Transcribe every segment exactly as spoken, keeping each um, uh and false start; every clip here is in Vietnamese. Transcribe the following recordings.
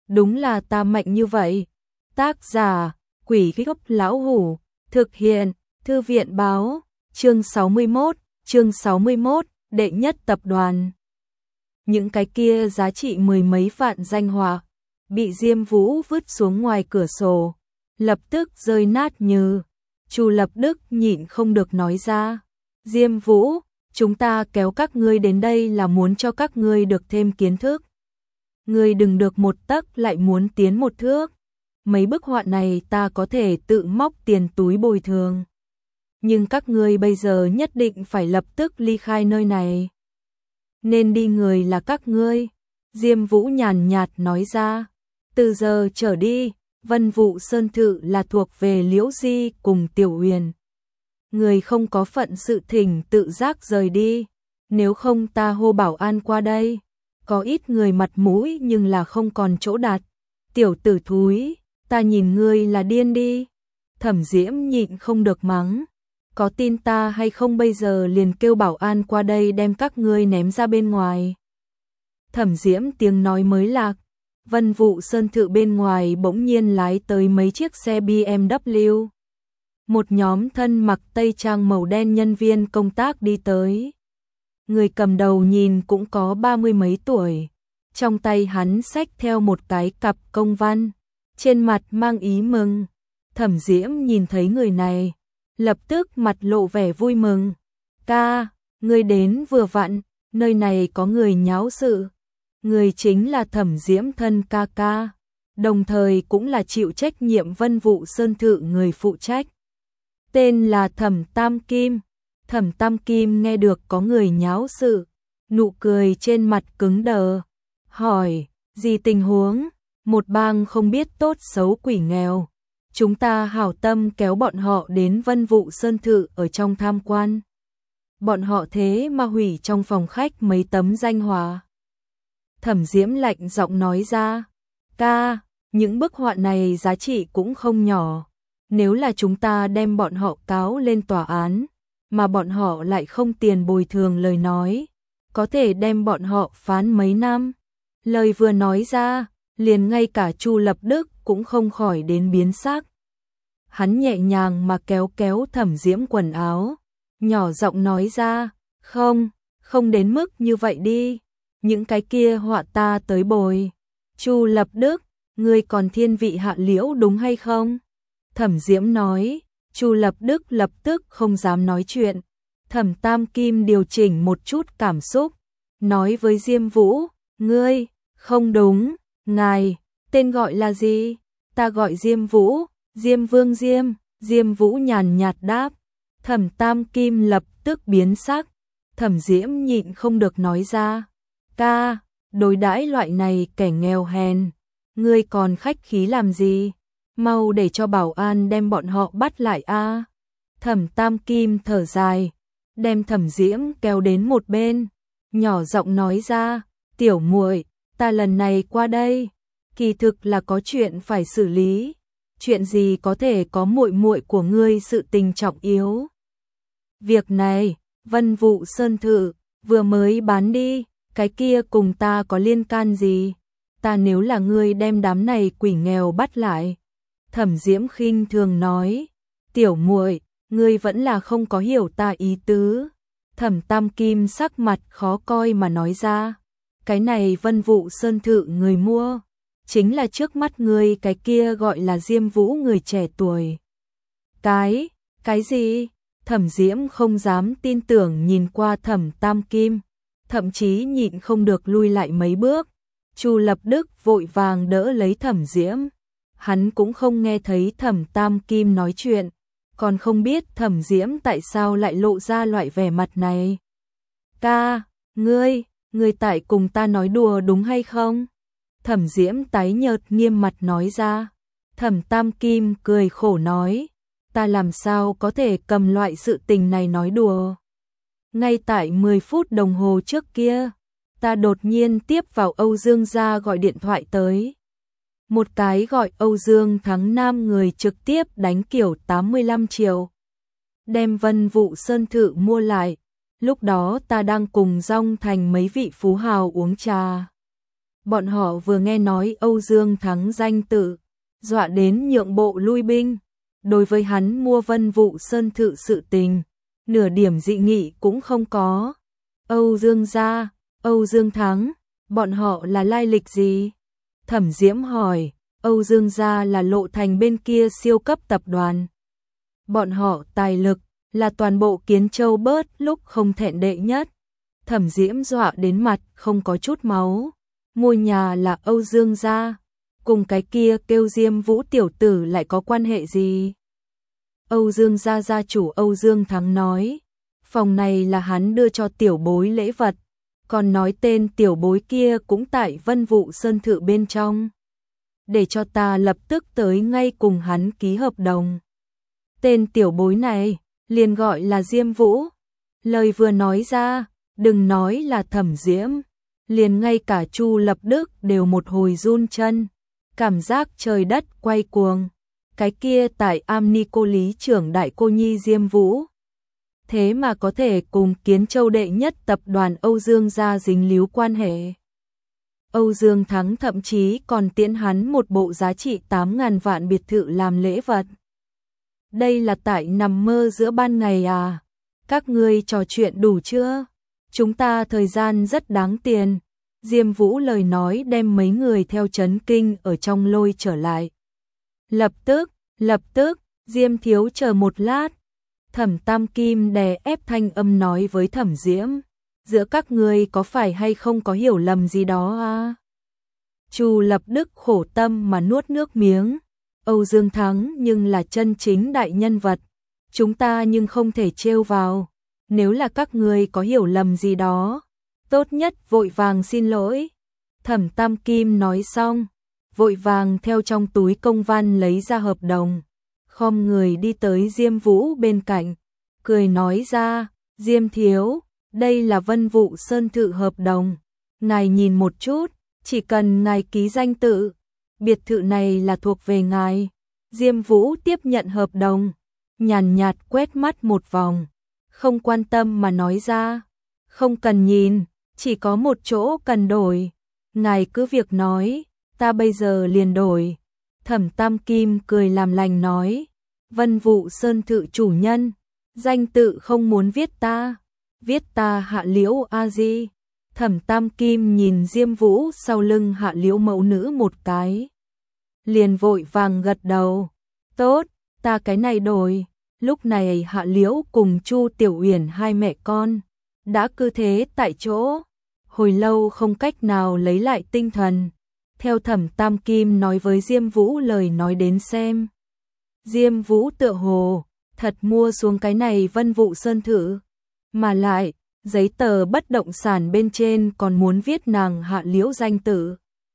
đúng là ta mạnh như vậy. Tác giả, Quỷ Gốc Lão Hủ, thực hiện, Thư viện Báo, chương sáu mươi mốt, chương sáu mươi mốt, đệ nhất tập đoàn. Những cái kia giá trị mười mấy vạn danh họa, bị Diêm Vũ vứt xuống ngoài cửa sổ, lập tức rơi nát như. Chu Lập Đức nhịn không được nói ra, Diêm Vũ, chúng ta kéo các ngươi đến đây là muốn cho các ngươi được thêm kiến thức. Ngươi đừng được một tấc lại muốn tiến một thước. Mấy bức họa này ta có thể tự móc tiền túi bồi thường. Nhưng các ngươi bây giờ nhất định phải lập tức ly khai nơi này. Nên đi người là các ngươi. Diêm Vũ nhàn nhạt nói ra. Từ giờ trở đi, Vân Vũ Sơn Thự là thuộc về Liễu Di cùng Tiểu Huyền. Người không có phận sự thỉnh tự giác rời đi. Nếu không ta hô bảo an qua đây. Có ít người mặt mũi nhưng là không còn chỗ đặt. Tiểu tử thúi, ta nhìn ngươi là điên đi. Thẩm Diễm nhịn không được mắng. Có tin ta hay không bây giờ liền kêu bảo an qua đây đem các ngươi ném ra bên ngoài. Thẩm Diễm tiếng nói mới lạc. Vân Vũ Sơn Thự bên ngoài bỗng nhiên lái tới mấy chiếc xe bê em vê. Một nhóm thân mặc tây trang màu đen nhân viên công tác đi tới. Người cầm đầu nhìn cũng có ba mươi mấy tuổi. Trong tay hắn xách theo một cái cặp công văn. Trên mặt mang ý mừng. Thẩm Diễm nhìn thấy người này. Lập tức mặt lộ vẻ vui mừng. Ca, người đến vừa vặn. Nơi này có người nháo sự. Người chính là Thẩm Diễm thân ca ca. Đồng thời cũng là chịu trách nhiệm Vân Vũ Sơn Thự người phụ trách. Tên là Thẩm Tam Kim. Thẩm Tam Kim nghe được có người nháo sự, nụ cười trên mặt cứng đờ, hỏi, gì tình huống? Một bang không biết tốt xấu quỷ nghèo, chúng ta hảo tâm kéo bọn họ đến Vân Vũ Sơn Thự ở trong tham quan. Bọn họ thế mà hủy trong phòng khách mấy tấm danh họa. Thẩm Diễm lạnh giọng nói ra, ca, những bức họa này giá trị cũng không nhỏ, nếu là chúng ta đem bọn họ cáo lên tòa án, mà bọn họ lại không tiền bồi thường lời nói, có thể đem bọn họ phán mấy năm. Lời vừa nói ra, liền ngay cả Chu Lập Đức cũng không khỏi đến biến sắc. Hắn nhẹ nhàng mà kéo kéo Thẩm Diễm quần áo, nhỏ giọng nói ra, không, không đến mức như vậy đi, những cái kia họa ta tới bồi. Chu Lập Đức, ngươi còn thiên vị hạ liễu đúng hay không? Thẩm Diễm nói. Chu Lập Đức lập tức không dám nói chuyện. Thẩm Tam Kim điều chỉnh một chút cảm xúc, nói với Diêm Vũ, ngươi, không đúng, ngài, tên gọi là gì? Ta gọi Diêm Vũ, Diêm Vương Diêm. Diêm Vũ nhàn nhạt đáp. Thẩm Tam Kim lập tức biến sắc. Thẩm Diễm nhịn không được nói ra, ca, đối đãi loại này kẻ nghèo hèn, ngươi còn khách khí làm gì? Mau để cho bảo an đem bọn họ bắt lại a. Thẩm Tam Kim thở dài, đem Thẩm Diễm kéo đến một bên, nhỏ giọng nói ra, tiểu muội, ta lần này qua đây, kỳ thực là có chuyện phải xử lý. Chuyện gì có thể có muội muội của ngươi sự tình trọng yếu? Việc này, Vân Vũ Sơn Thự vừa mới bán đi, cái kia cùng ta có liên can gì? Ta nếu là ngươi đem đám này quỷ nghèo bắt lại. Thẩm Diễm khinh thường nói, tiểu muội, ngươi vẫn là không có hiểu ta ý tứ. Thẩm Tam Kim sắc mặt khó coi mà nói ra, cái này Vân Vũ Sơn Thự người mua, chính là trước mắt ngươi cái kia gọi là Diêm Vũ người trẻ tuổi. Cái, cái gì? Thẩm Diễm không dám tin tưởng nhìn qua Thẩm Tam Kim, thậm chí nhịn không được lui lại mấy bước. Chu Lập Đức vội vàng đỡ lấy Thẩm Diễm. Hắn cũng không nghe thấy Thẩm Tam Kim nói chuyện, còn không biết Thẩm Diễm tại sao lại lộ ra loại vẻ mặt này. Ca, ngươi, ngươi tại cùng ta nói đùa đúng hay không? Thẩm Diễm tái nhợt nghiêm mặt nói ra. Thẩm Tam Kim cười khổ nói, ta làm sao có thể cầm loại sự tình này nói đùa. Ngay tại mười phút đồng hồ trước kia, ta đột nhiên tiếp vào Âu Dương gia gọi điện thoại tới. Một cái gọi Âu Dương Thắng Nam người trực tiếp đánh kiểu tám mươi lăm triệu. Đem Vân Vũ Sơn Thự mua lại. Lúc đó ta đang cùng Dong Thành mấy vị phú hào uống trà. Bọn họ vừa nghe nói Âu Dương Thắng danh tự, dọa đến nhượng bộ lui binh. Đối với hắn mua Vân Vũ Sơn Thự sự tình, nửa điểm dị nghị cũng không có. Âu Dương gia, Âu Dương Thắng, bọn họ là lai lịch gì? Thẩm Diễm hỏi. Âu Dương gia là Lộ Thành bên kia siêu cấp tập đoàn. Bọn họ tài lực là toàn bộ Kiến Châu bớt lúc không thẹn đệ nhất. Thẩm Diễm dọa đến mặt không có chút máu. Ngôi nhà là Âu Dương gia, cùng cái kia kêu Diêm Vũ tiểu tử lại có quan hệ gì? Âu Dương gia gia chủ Âu Dương Thắng nói, phòng này là hắn đưa cho tiểu bối lễ vật, còn nói tên tiểu bối kia cũng tại Vân Vũ Sơn Thự bên trong. Để cho ta lập tức tới ngay cùng hắn ký hợp đồng. Tên tiểu bối này liền gọi là Diêm Vũ. Lời vừa nói ra, đừng nói là Thẩm Diễm, liền ngay cả Chu Lập Đức đều một hồi run chân, cảm giác trời đất quay cuồng. Cái kia tại Am Ni cô lý trưởng đại cô nhi Diêm Vũ, thế mà có thể cùng Kiến Châu đệ nhất tập đoàn Âu Dương gia dính líu quan hệ. Âu Dương Thắng thậm chí còn tiễn hắn một bộ giá trị tám ngàn vạn biệt thự làm lễ vật. Đây là tại nằm mơ giữa ban ngày à? Các ngươi trò chuyện đủ chưa? Chúng ta thời gian rất đáng tiền. Diêm Vũ lời nói đem mấy người theo chấn kinh ở trong lôi trở lại. Lập tức, lập tức, Diêm thiếu chờ một lát. Thẩm Tam Kim đè ép thanh âm nói với Thẩm Diễm. Giữa các ngươi có phải hay không có hiểu lầm gì đó à? Chu Lập Đức khổ tâm mà nuốt nước miếng. Âu Dương Thắng nhưng là chân chính đại nhân vật. Chúng ta nhưng không thể trêu vào. Nếu là các ngươi có hiểu lầm gì đó, tốt nhất vội vàng xin lỗi. Thẩm Tam Kim nói xong, vội vàng theo trong túi công văn lấy ra hợp đồng. Khom người đi tới Diêm Vũ bên cạnh, cười nói ra, Diêm thiếu, đây là Vân Vũ Sơn Thự hợp đồng. Ngài nhìn một chút, chỉ cần ngài ký danh tự, biệt thự này là thuộc về ngài. Diêm Vũ tiếp nhận hợp đồng, nhàn nhạt quét mắt một vòng, không quan tâm mà nói ra, không cần nhìn, chỉ có một chỗ cần đổi. Ngài cứ việc nói, ta bây giờ liền đổi. Thẩm Tam Kim cười làm lành nói, Vân Vũ Sơn Thự chủ nhân, danh tự không muốn viết ta, viết ta Hạ Liễu A Di. Thẩm Tam Kim nhìn Diêm Vũ sau lưng Hạ Liễu mẫu nữ một cái, liền vội vàng gật đầu, tốt, ta cái này đổi. Lúc này Hạ Liễu cùng Chu Tiểu Uyển hai mẹ con đã cứ thế tại chỗ, hồi lâu không cách nào lấy lại tinh thần. Theo Thẩm Tam Kim nói với Diêm Vũ lời nói đến xem, Diêm Vũ tựa hồ thật mua xuống cái này Vân Vũ Sơn Thự, mà lại giấy tờ bất động sản bên trên còn muốn viết nàng Hạ Liễu danh tự.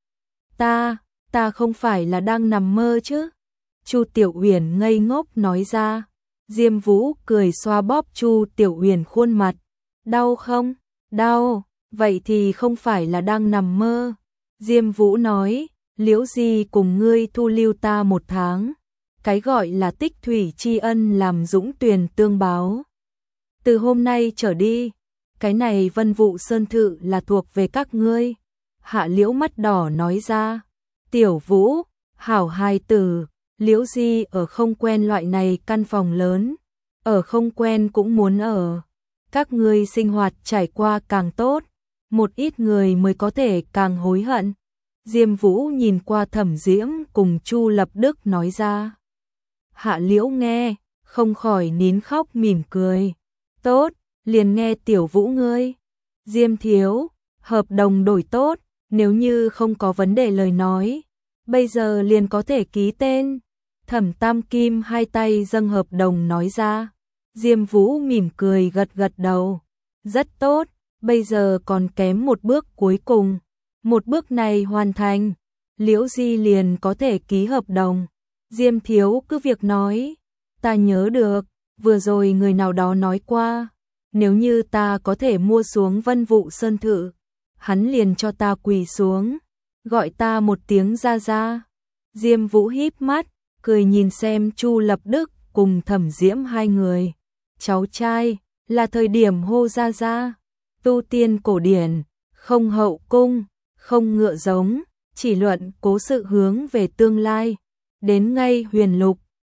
Ta, ta không phải là đang nằm mơ chứ? Chu Tiểu Uyển ngây ngốc nói ra. Diêm Vũ cười xoa bóp Chu Tiểu Uyển khuôn mặt. Đau không? Đau, vậy thì không phải là đang nằm mơ. Diêm Vũ nói, Liễu Di cùng ngươi thu lưu ta một tháng. Cái gọi là tích thủy tri ân làm dũng tuyền tương báo. Từ hôm nay trở đi, cái này Vân Vũ Sơn Thự là thuộc về các ngươi. Hạ Liễu mắt đỏ nói ra, Tiểu Vũ, hảo hài tử, Liễu Di ở không quen loại này căn phòng lớn, ở không quen cũng muốn ở. Các ngươi sinh hoạt trải qua càng tốt, một ít người mới có thể càng hối hận. Diêm Vũ nhìn qua Thẩm Diễm cùng Chu Lập Đức nói ra. Hạ Liễu nghe, không khỏi nín khóc mỉm cười. Tốt, liền nghe Tiểu Vũ ngươi. Diêm thiếu, hợp đồng đổi tốt, nếu như không có vấn đề lời nói, bây giờ liền có thể ký tên. Thẩm Tam Kim hai tay dâng hợp đồng nói ra. Diêm Vũ mỉm cười gật gật đầu. Rất tốt, bây giờ còn kém một bước cuối cùng. Một bước này hoàn thành, Liễu Di liền có thể ký hợp đồng. Diêm thiếu cứ việc nói. Ta nhớ được, vừa rồi người nào đó nói qua, nếu như ta có thể mua xuống Vân Vũ Sơn Thự, hắn liền cho ta quỳ xuống, gọi ta một tiếng ra ra. Diêm Vũ híp mắt, cười nhìn xem Chu Lập Đức cùng Thẩm Diễm hai người. Cháu trai, là thời điểm hô ra ra. Tu tiên cổ điển, không hậu cung, không ngựa giống, chỉ luận cố sự hướng về tương lai. Đến ngay huyền lục,